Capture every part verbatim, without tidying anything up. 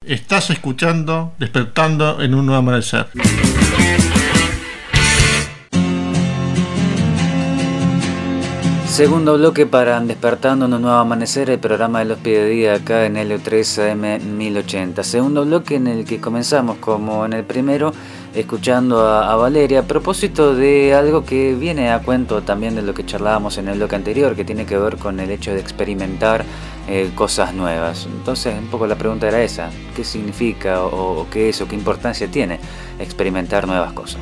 Estás escuchando Despertando en un Nuevo Amanecer. Segundo bloque para Despertando en un Nuevo Amanecer, el programa de los pies de día acá en Helio tres A M mil ochenta. Segundo bloque en el que comenzamos, como en el primero, escuchando a, a Valeria, a propósito de algo que viene a cuento también de lo que charlábamos en el bloque anterior, que tiene que ver con el hecho de experimentar eh, cosas nuevas. Entonces, un poco la pregunta era esa: ¿qué significa o, o qué es o qué importancia tiene experimentar nuevas cosas?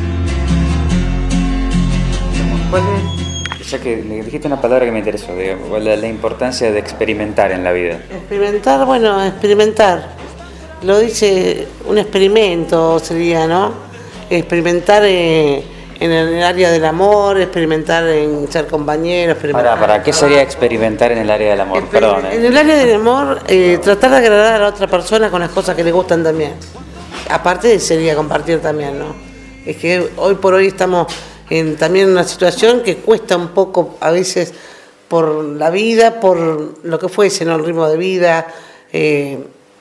¿Cuál es? Ya que le dijiste una palabra que me interesó, digo, la, la importancia de experimentar en la vida. Experimentar, bueno, experimentar. Lo dice un experimento, sería, ¿no? Experimentar eh, en el área del amor, experimentar en ser compañero, experimentar. Para, ¿para qué sería experimentar en el área del amor? Exper- Perdón. ¿eh? En el área del amor, eh, tratar de agradar a la otra persona con las cosas que le gustan también. Aparte sería compartir también, ¿no? Es que hoy por hoy estamos en también una situación que cuesta un poco a veces por la vida, por lo que fuese, ¿no? El ritmo de vida. Eh,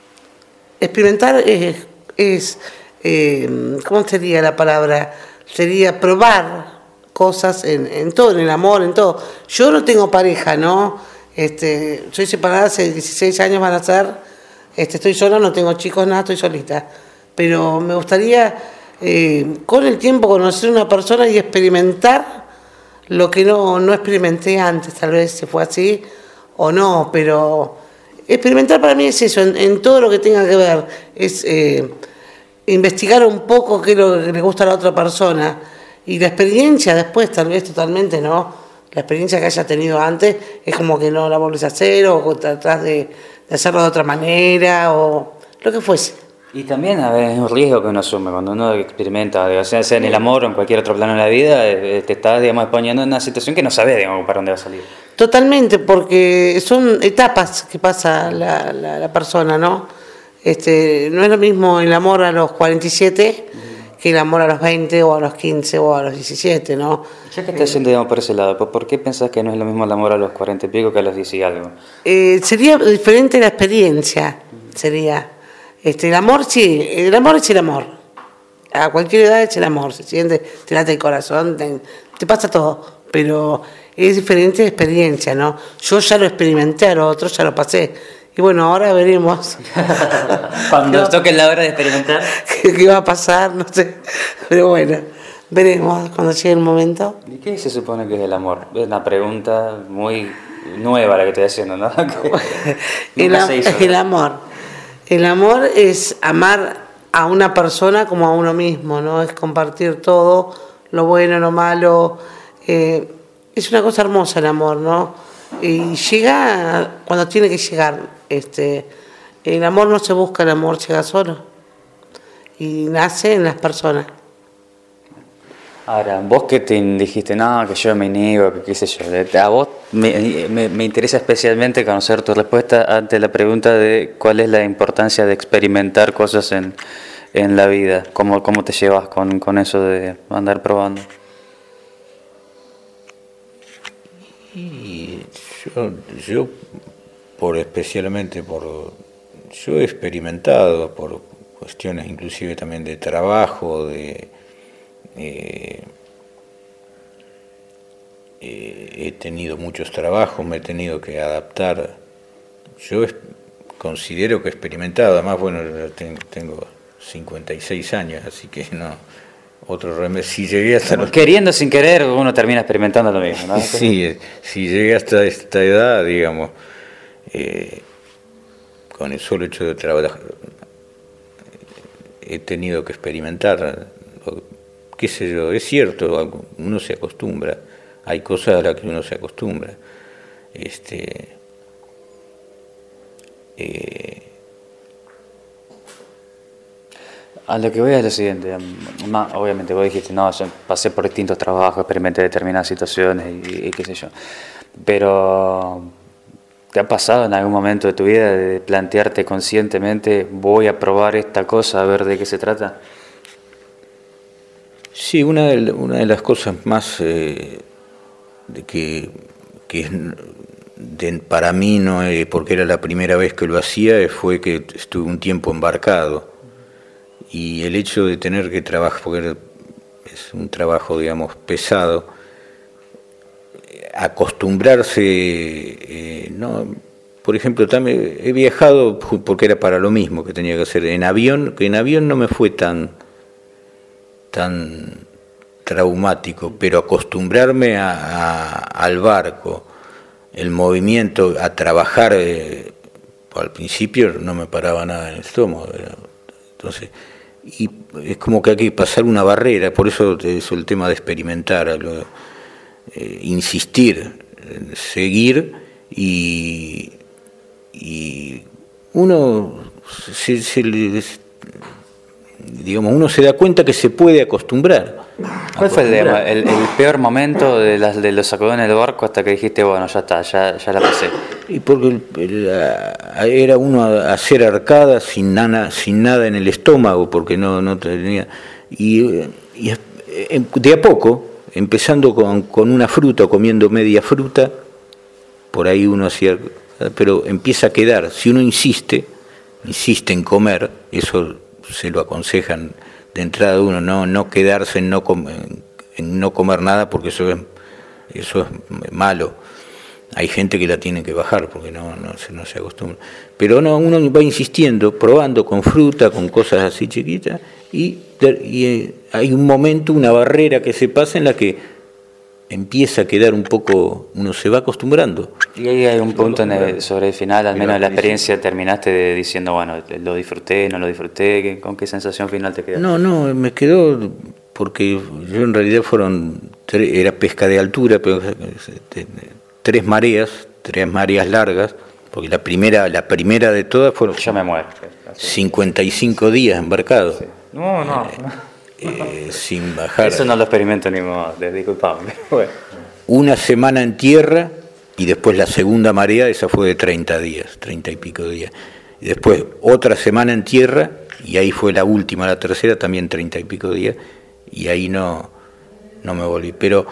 experimentar es, es eh, ¿cómo sería la palabra? Sería probar cosas en, en todo, en el amor, en todo. Yo no tengo pareja, ¿no? Este, soy separada hace dieciséis años van a ser. Este, estoy sola, no tengo chicos, nada, estoy solita. Pero me gustaría Eh, con el tiempo conocer a una persona y experimentar lo que no, no experimenté antes, tal vez se fue así o no, pero experimentar para mí es eso, en, en todo lo que tenga que ver, es eh, investigar un poco qué es lo que le gusta a la otra persona y la experiencia después, tal vez totalmente, ¿no? La experiencia que haya tenido antes es como que no la volvés a hacer o tratás de, de hacerlo de otra manera o lo que fuese. Y también a ver, es un riesgo que uno asume cuando uno experimenta, o sea, sea en el amor o en cualquier otro plano de la vida, eh, te estás, digamos, poniendo en una situación que no sabes, digamos, para dónde va a salir. Totalmente, porque son etapas que pasa la, la, la persona, ¿no? Este, no es lo mismo el amor a los cuarenta y siete que el amor a los veinte o a los quince o a los diecisiete, ¿no? Ya que estás yendo, digamos, por ese lado, ¿por qué pensás que no es lo mismo el amor a los cuarenta y pico que a los diez y algo? Eh, sería diferente la experiencia, sería. Este, el amor, sí, el amor es el amor. A cualquier edad es el amor, se siente, te late el corazón, te, te pasa todo, pero es diferente experiencia, ¿no? Yo ya lo experimenté, a los otros ya lo pasé. Y bueno, ahora veremos. Cuando nos toque la hora de experimentar. ¿Qué, qué va a pasar? No sé. Pero bueno, veremos cuando llegue el momento. ¿Y qué se supone que es el amor? Es una pregunta muy nueva la que estoy haciendo, ¿no? el, el amor. El amor es amar a una persona como a uno mismo, ¿no? Es compartir todo, lo bueno, lo malo. Eh, es una cosa hermosa el amor, ¿no? Y llega cuando tiene que llegar. Este, el amor no se busca, el amor llega solo. Y nace en las personas. Ahora, vos que te dijiste, no, que yo me niego, que qué sé yo, a vos me, me, me interesa especialmente conocer tu respuesta ante la pregunta de cuál es la importancia de experimentar cosas en, en la vida, cómo, cómo te llevas con, con eso de andar probando. Y yo, yo por especialmente por, yo he experimentado por cuestiones inclusive también de trabajo, de Eh, eh, he tenido muchos trabajos, me he tenido que adaptar. Yo es, considero que he experimentado, además, bueno, tengo, tengo cincuenta y seis años, así que no, otro remedio. Si llegué hasta los... Queriendo sin querer, uno termina experimentando lo mismo, ¿no? Sí, si llegué hasta esta edad, digamos, eh, con el solo hecho de trabajar, he tenido que experimentar. Qué sé yo, es cierto, uno se acostumbra, hay cosas a las que uno se acostumbra. Este, eh... A lo que voy es lo siguiente, obviamente vos dijiste, no, yo pasé por distintos trabajos, experimenté determinadas situaciones y, y qué sé yo, pero ¿te ha pasado en algún momento de tu vida de plantearte conscientemente, voy a probar esta cosa, a ver de qué se trata? Sí, una de, una de las cosas más eh, de que, que es de, para mí, no, eh, porque era la primera vez que lo hacía, fue que estuve un tiempo embarcado. Y el hecho de tener que trabajar, porque es un trabajo, digamos, pesado, acostumbrarse, eh, no, por ejemplo, también he viajado porque era para lo mismo que tenía que hacer en avión, que en avión no me fue tan, tan traumático, pero acostumbrarme a, a, al barco, el movimiento, a trabajar, eh, al principio no me paraba nada en el estómago, entonces, y es como que hay que pasar una barrera, por eso es el tema de experimentar, lo, eh, insistir, seguir y, y uno se, se, digamos, uno se da cuenta que se puede acostumbrar. ¿Cuál fue el, el, el peor momento de, las, de los sacudones del barco hasta que dijiste, bueno, ya está, ya, ya la pasé? Y porque el, el, era uno a hacer arcadas sin nada, sin nada en el estómago, porque no, no tenía... Y, y de a poco, empezando con, con una fruta, comiendo media fruta, por ahí uno hacía... Pero empieza a quedar, si uno insiste, insiste en comer, eso se lo aconsejan de entrada uno, no no quedarse en no, com en no comer nada, porque eso es, eso es malo. Hay gente que la tiene que bajar porque no, no, se, no se acostumbra. Pero no, uno va insistiendo, probando con fruta, con cosas así chiquitas, y, y hay un momento, una barrera que se pasa en la que empieza a quedar un poco, uno se va acostumbrando. Y ahí hay un punto en el, sobre el final, al menos de la experiencia, terminaste de, diciendo, bueno, lo disfruté, no lo disfruté, ¿con qué sensación final te quedó? No, no, me quedó, porque yo en realidad fueron, era pesca de altura, pero tres mareas, tres mareas largas, porque la primera, la primera de todas fueron yo me muero. cincuenta y cinco días embarcados. Sí. No, no. Eh, Eh, sin bajar. Eso no lo experimento ni modo, disculpame. Bueno. Una semana en tierra y después la segunda marea, esa fue de treinta días, treinta y pico días. Y después otra semana en tierra y ahí fue la última, la tercera, también treinta y pico días y ahí no, no me volví. Pero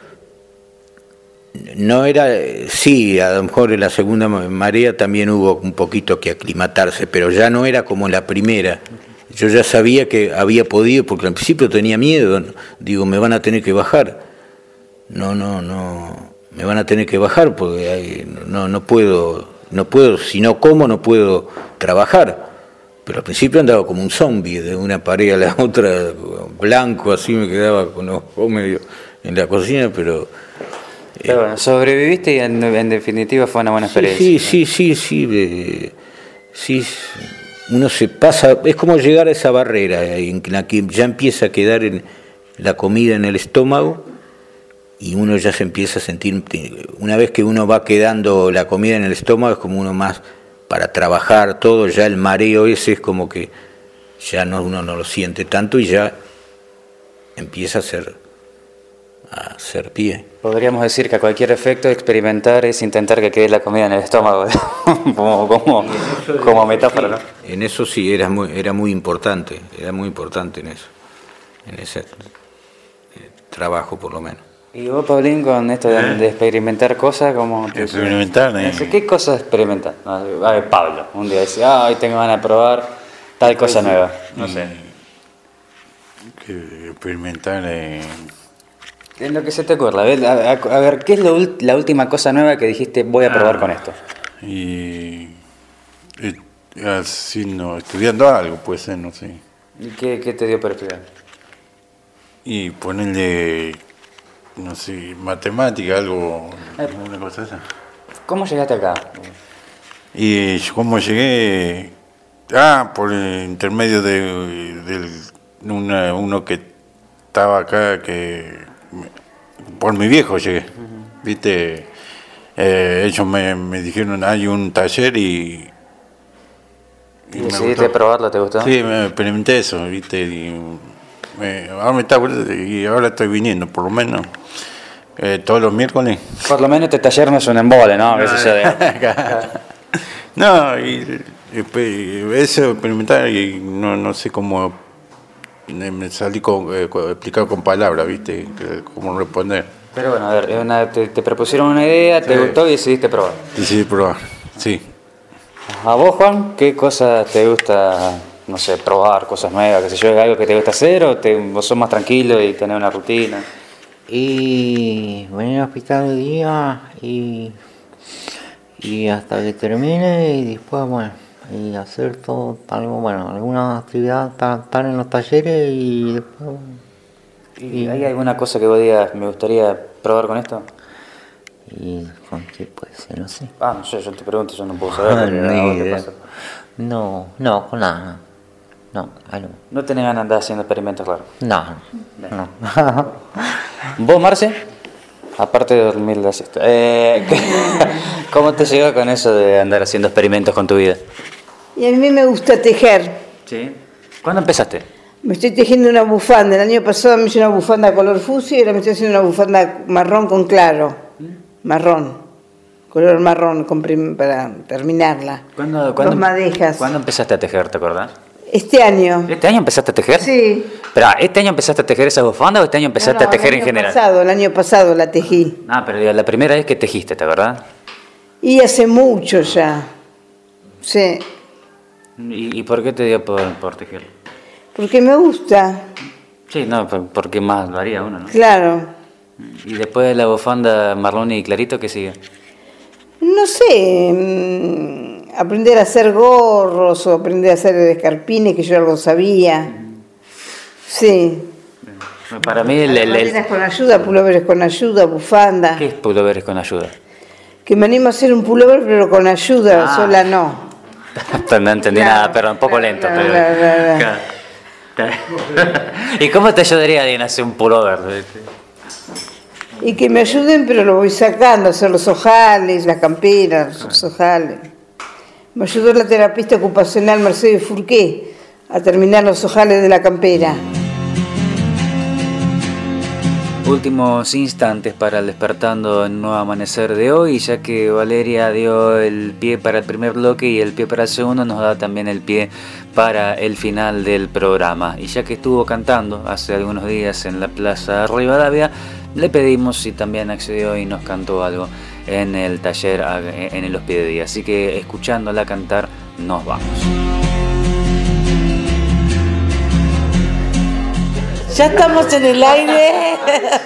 no era, sí, a lo mejor en la segunda marea también hubo un poquito que aclimatarse, pero ya no era como la primera. Yo ya sabía que había podido, porque al principio tenía miedo, digo, me van a tener que bajar. No, no, no, me van a tener que bajar porque hay, no, no puedo, no puedo, si no como no puedo trabajar. Pero al principio andaba como un zombie, de una pared a la otra, blanco, así me quedaba con los ojos medio en la cocina, pero... Pero eh, bueno, sobreviviste y en, en definitiva fue una buena experiencia. Sí, sí, sí, sí, sí, sí, sí. Uno se pasa, es como llegar a esa barrera en la que ya empieza a quedar en la comida en el estómago y uno ya se empieza a sentir, una vez que uno va quedando la comida en el estómago es como uno más para trabajar todo, ya el mareo ese es como que ya no, uno no lo siente tanto y ya empieza a hacer, a hacer pie. Podríamos decir que a cualquier efecto experimentar es intentar que quede la comida en el estómago, como, como, como metáfora, ¿no? En eso sí, era muy, era muy importante, era muy importante en eso, en ese eh, trabajo por lo menos. ¿Y vos, Paulín, con esto de, de experimentar cosas, cómo te experimentar? Eh. ¿Qué cosas experimentas? A ver, Pablo, un día dice, ah, hoy tengo ganas de probar tal cosa nueva, no sé. Que experimentar... Eh. En lo que se te ocurra, a ver, a, a ver ¿qué es lo, la última cosa nueva que dijiste voy a probar ah, con esto? Y, y así no, estudiando algo, puede ser, no sé. ¿Y qué, qué te dio para estudiar? Y ponerle, no sé, matemática, algo, eh, una cosa esa. ¿Cómo llegaste acá? Y cómo llegué, ah, por el intermedio de, de una, uno que estaba acá que... Por mi viejo llegué, uh-huh. Viste, eh, ellos me, me dijeron hay un taller y... ¿Y, ¿Y decidiste probarlo? ¿Te gustó? Sí, me experimenté eso, viste, y, me, ahora me está, y ahora estoy viniendo, por lo menos, eh, todos los miércoles. Por lo menos este taller no es un embole, ¿no? A veces se de... No, y, y eso experimentar y no, no sé cómo... Me salí con, eh, con, explicar con palabras, ¿viste? Cómo responder. Pero bueno, a ver, una, te, te propusieron una idea, te sí. gustó y decidiste probar. Decidí probar, sí. ¿A vos, Juan, qué cosas te gusta, no sé, probar, cosas nuevas, qué sé yo, algo que te gusta hacer o te, vos sos más tranquilo y tenés una rutina? Y venir al hospital el día y, y hasta que termine y después, bueno, y hacer todo, algo, bueno, alguna actividad para estar en los talleres y después, bueno. ¿Y hay alguna cosa que vos digas, me gustaría probar con esto? ¿Y con qué puede ser? No sé. Ah, no sé, yo te pregunto, yo no puedo saber. no, te pasa. no, no, con nada. No, algo. ¿No tenés ganas de andar haciendo experimentos raros? No, no. ¿Vos, Marce? Aparte de dormir la siesta. Eh, ¿Cómo te llegó con eso de andar haciendo experimentos con tu vida? Y a mí me gusta tejer. ¿Sí? ¿Cuándo empezaste? Me estoy tejiendo una bufanda. El año pasado me hice una bufanda color fucsia y ahora me estoy haciendo una bufanda marrón con claro. Marrón. Color marrón con prim- para terminarla. ¿Cuándo, cuándo, Dos madejas. ¿Cuándo empezaste a tejer, te acordás? Este año. ¿Este año empezaste a tejer? Sí. Pero, ¿este año empezaste a tejer esa bufanda o este año empezaste No, no, a tejer en el general? año pasado, el año pasado la tejí. Ah, pero la primera vez que tejiste, ¿te acordás? Y hace mucho ya. Sí. ¿Y, y por qué te dio por, por tejer? Porque me gusta. Sí, no, por- porque más lo haría uno, ¿no? Claro. Y después de la bufanda marrón y clarito, ¿qué sigue? No sé, mm, aprender a hacer gorros o aprender a hacer escarpines, que yo algo sabía. Sí. Para mí, el, el, el- Banderas con ayuda, pulóveres con ayuda, bufanda. ¿qué es pulóveres con ayuda? Que me animo a hacer un pullover, pero con ayuda, Ah. sola no. No entendí Claro, nada, pero un poco claro, lento. claro, pero- claro, claro. Claro. Claro. ¿Y cómo te ayudaría alguien a hacer un pullover? Y que me ayuden, pero lo voy sacando, hacer los ojales, las camperas, los ojales. Me ayudó la terapista ocupacional Mercedes Fourquet a terminar los ojales de la campera. Últimos instantes para el Despertando en Nuevo Amanecer de hoy, ya que Valeria dio el pie para el primer bloque y el pie para el segundo, nos da también el pie para el final del programa. Y ya que estuvo cantando hace algunos días en la Plaza Rivadavia, le pedimos si también accedió y nos cantó algo en el taller en el Hospedía. Así que escuchándola cantar, nos vamos. Ya estamos en el aire.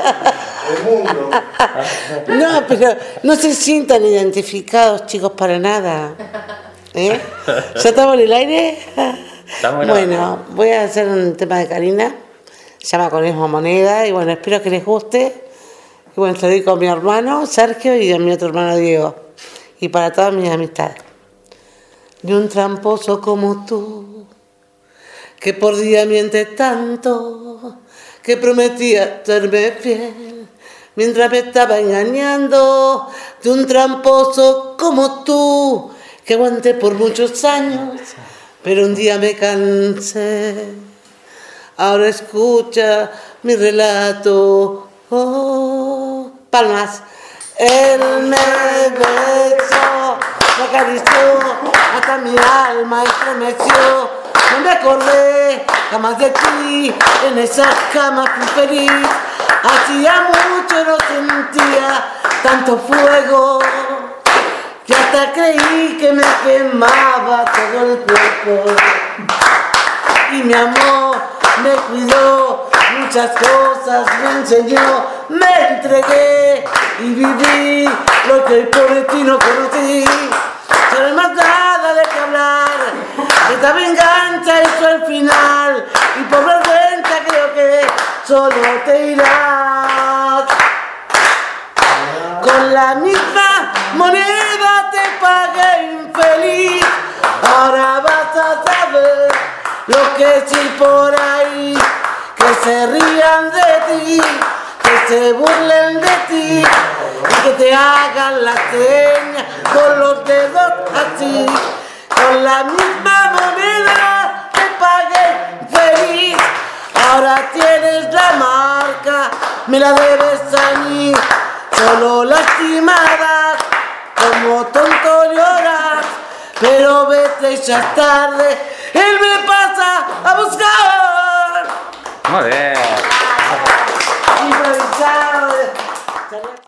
No, pero no se sientan identificados, chicos, para nada. ¿Eh? ¿Ya estamos en el aire? Estamos en Bueno, voy a hacer un tema de Karina. Se llama Conejo Moneda. Y bueno, espero que les guste. Y bueno, estoy con mi hermano Sergio y a mi otro hermano Diego. Y para todas mis amistades. Ni un tramposo como tú, que por día miente tanto, que prometía serme fiel, mientras me estaba engañando. De un tramposo como tú, que aguanté por muchos años, pero un día me cansé. Ahora escucha mi relato. Oh, palmas. Él me besó, me acarició, hasta mi alma estremeció. No me acordé jamás de ti, en esa cama fui feliz. Hacía mucho no sentía tanto fuego, que hasta creí que me quemaba todo el cuerpo. Y mi amor me cuidó, muchas cosas me enseñó, me entregué y viví lo que hoy por ti no conocí. Ya no hay más nada de qué hablar, esta venganza hizo el final, y por vergüenza creo que solo te irás. Con la misma moneda te pagué infeliz, ahora vas a saber lo que es ir por ahí, que se rían de ti, que se burlen de ti y que te hagan la seña con los dedos así. Con la misma moneda te pagué feliz, ahora tienes la marca, me la debes a mí. Solo lastimada, como tonto lloras, pero vete, ya es tarde, él me pasa a buscar. Muy bien. Improvisado. Charlar